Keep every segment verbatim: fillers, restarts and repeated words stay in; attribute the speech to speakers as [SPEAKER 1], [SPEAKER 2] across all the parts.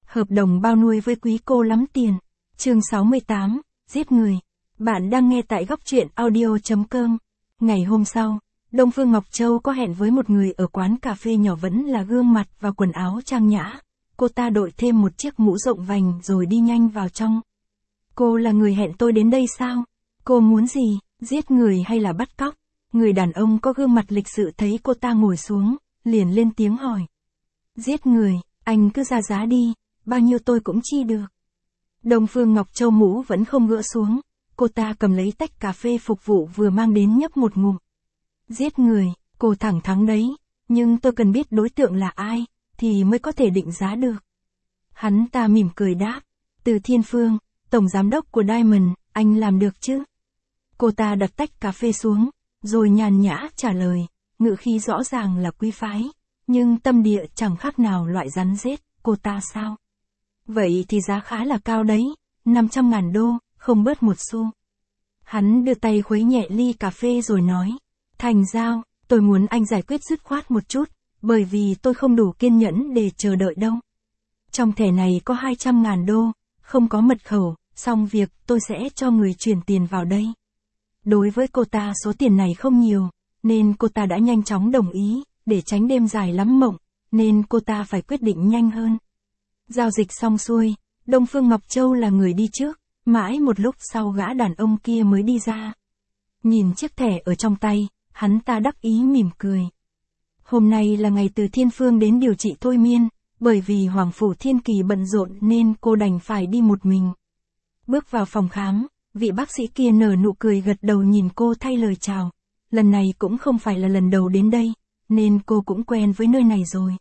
[SPEAKER 1] Hợp đồng bao nuôi với quý cô lắm tiền. Chương sáu mươi tám, giết người. Bạn đang nghe tại góc truyện audio.com. Ngày hôm sau, Đông Phương Ngọc Châu có hẹn với một người ở quán cà phê nhỏ, vẫn là gương mặt và quần áo trang nhã. Cô ta đội thêm một chiếc mũ rộng vành rồi đi nhanh vào trong. Cô là người hẹn tôi đến đây sao? Cô muốn gì, giết người hay là bắt cóc? Người đàn ông có gương mặt lịch sự thấy cô ta ngồi xuống, liền lên tiếng hỏi. Giết người, anh cứ ra giá đi, bao nhiêu tôi cũng chi được. Đông Phương Ngọc Châu mũ vẫn không gỡ xuống, cô ta cầm lấy tách cà phê phục vụ vừa mang đến nhấp một ngụm. Giết người, cô thẳng thắn đấy, nhưng tôi cần biết đối tượng là ai, thì mới có thể định giá được. Hắn ta mỉm cười đáp, Từ Thiên Phương, tổng giám đốc của Diamond, anh làm được chứ? Cô ta đặt tách cà phê xuống, rồi nhàn nhã trả lời, ngữ khí rõ ràng là quý phái, nhưng tâm địa chẳng khác nào loại rắn rết. Cô ta sao? Vậy thì giá khá là cao đấy, năm trăm ngàn đô, không bớt một xu. Hắn đưa tay khuấy nhẹ ly cà phê rồi nói, thành giao, tôi muốn anh giải quyết dứt khoát một chút, bởi vì tôi không đủ kiên nhẫn để chờ đợi đâu. Trong thẻ này có hai trăm ngàn đô, không có mật khẩu, xong việc tôi sẽ cho người chuyển tiền vào đây. Đối với cô ta số tiền này không nhiều, nên cô ta đã nhanh chóng đồng ý, để tránh đêm dài lắm mộng, nên cô ta phải quyết định nhanh hơn. Giao dịch xong xuôi, Đông Phương Ngọc Châu là người đi trước, mãi một lúc sau gã đàn ông kia mới đi ra. Nhìn chiếc thẻ ở trong tay, hắn ta đắc ý mỉm cười. Hôm nay là ngày Từ Thiên Phương đến điều trị thôi miên, bởi vì Hoàng Phủ Thiên Kỳ bận rộn nên cô đành phải đi một mình. Bước vào phòng khám, vị bác sĩ kia nở nụ cười gật đầu nhìn cô thay lời chào. Lần này cũng không phải là lần đầu đến đây, nên cô cũng quen với nơi này rồi.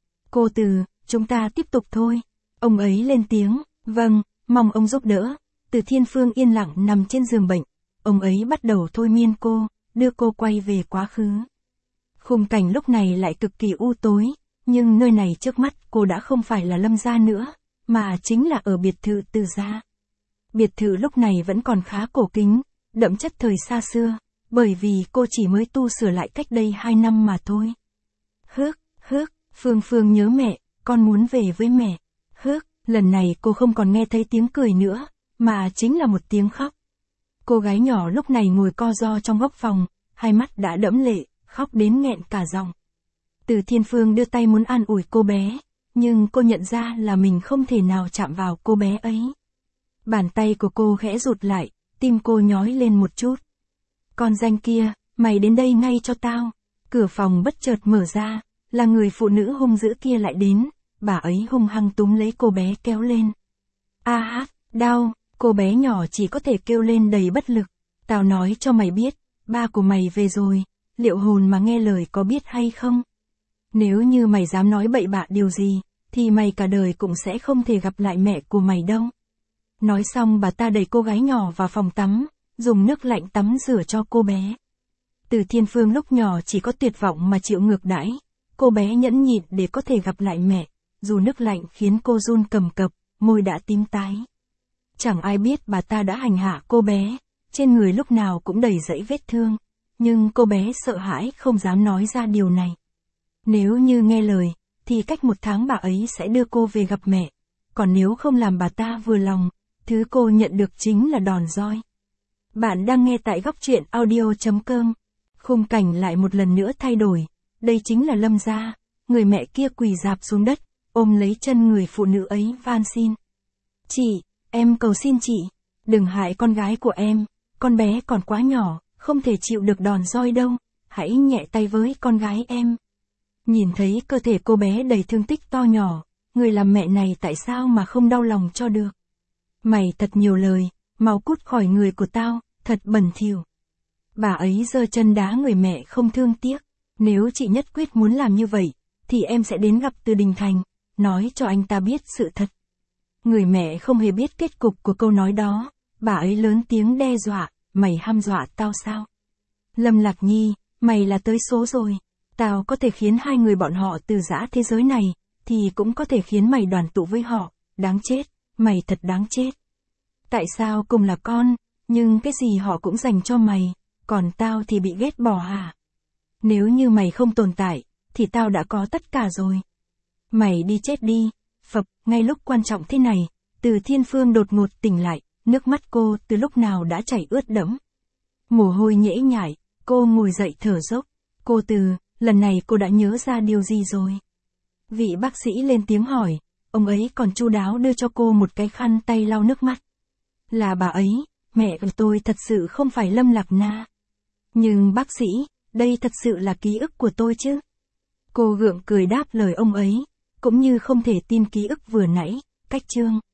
[SPEAKER 1] Cô Từ, chúng ta tiếp tục thôi. Ông ấy lên tiếng, vâng, mong ông giúp đỡ. Từ Thiên Phương yên lặng nằm trên giường bệnh. Ông ấy bắt đầu thôi miên cô, đưa cô quay về quá khứ. Khung cảnh lúc này lại cực kỳ u tối, nhưng nơi này trước mắt cô đã không phải là Lâm gia nữa, mà chính là ở biệt thự Từ gia. Biệt thự lúc này vẫn còn khá cổ kính, đậm chất thời xa xưa, bởi vì cô chỉ mới tu sửa lại cách đây hai năm mà thôi. Hước, hước, Phương Phương nhớ mẹ, con muốn về với mẹ. Hước, lần này cô không còn nghe thấy tiếng cười nữa, mà chính là một tiếng khóc. Cô gái nhỏ lúc này ngồi co ro trong góc phòng, hai mắt đã đẫm lệ, khóc đến nghẹn cả giọng. Từ Thiên Phương đưa tay muốn an ủi cô bé, nhưng cô nhận ra là mình không thể nào chạm vào cô bé ấy. Bàn tay của cô khẽ rụt lại, tim cô nhói lên một chút. Con danh kia, mày đến đây ngay cho tao. Cửa phòng bất chợt mở ra, là người phụ nữ hung dữ kia lại đến, bà ấy hung hăng túm lấy cô bé kéo lên. A hát, đau, cô bé nhỏ chỉ có thể kêu lên đầy bất lực. Tao nói cho mày biết, ba của mày về rồi, liệu hồn mà nghe lời có biết hay không? Nếu như mày dám nói bậy bạ điều gì, thì mày cả đời cũng sẽ không thể gặp lại mẹ của mày đâu. Nói xong bà ta đẩy cô gái nhỏ vào phòng tắm, dùng nước lạnh tắm rửa cho cô bé. Từ Thiên Phương lúc nhỏ chỉ có tuyệt vọng mà chịu ngược đãi, cô bé nhẫn nhịn để có thể gặp lại mẹ, dù nước lạnh khiến cô run cầm cập, môi đã tím tái. Chẳng ai biết bà ta đã hành hạ cô bé, trên người lúc nào cũng đầy dẫy vết thương, nhưng cô bé sợ hãi không dám nói ra điều này. Nếu như nghe lời, thì cách một tháng bà ấy sẽ đưa cô về gặp mẹ, còn nếu không làm bà ta vừa lòng, thứ cô nhận được chính là đòn roi. Bạn đang nghe tại góc truyện audio.com. Khung cảnh lại một lần nữa thay đổi, đây chính là Lâm gia, người mẹ kia quỳ rạp xuống đất, ôm lấy chân người phụ nữ ấy van xin. Chị, em cầu xin chị, đừng hại con gái của em, con bé còn quá nhỏ, không thể chịu được đòn roi đâu, hãy nhẹ tay với con gái em. Nhìn thấy cơ thể cô bé đầy thương tích to nhỏ, người làm mẹ này tại sao mà không đau lòng cho được. Mày thật nhiều lời, mau cút khỏi người của tao, thật bẩn thỉu. Bà ấy giơ chân đá người mẹ không thương tiếc. Nếu chị nhất quyết muốn làm như vậy, thì em sẽ đến gặp Từ Đình Thành, nói cho anh ta biết sự thật. Người mẹ không hề biết kết cục của câu nói đó, bà ấy lớn tiếng đe dọa, mày hăm dọa tao sao? Lâm Lạc Nhi, mày là tới số rồi. Tao có thể khiến hai người bọn họ từ giã thế giới này, thì cũng có thể khiến mày đoàn tụ với họ, đáng chết, mày thật đáng chết. Tại sao cùng là con, nhưng cái gì họ cũng dành cho mày, còn tao thì bị ghét bỏ hả? Nếu như mày không tồn tại, thì tao đã có tất cả rồi. Mày đi chết đi, phập, ngay lúc quan trọng thế này, Từ Thiên Phương đột ngột tỉnh lại, nước mắt cô từ lúc nào đã chảy ướt đẫm. Mồ hôi nhễ nhại, cô ngồi dậy thở dốc. Cô Từ, lần này cô đã nhớ ra điều gì rồi? Vị bác sĩ lên tiếng hỏi, ông ấy còn chu đáo đưa cho cô một cái khăn tay lau nước mắt. Là bà ấy, mẹ của tôi thật sự không phải Lâm Lạc Na. Nhưng bác sĩ, đây thật sự là ký ức của tôi chứ? Cô gượng cười đáp lời ông ấy, cũng như không thể tin ký ức vừa nãy, cách chương.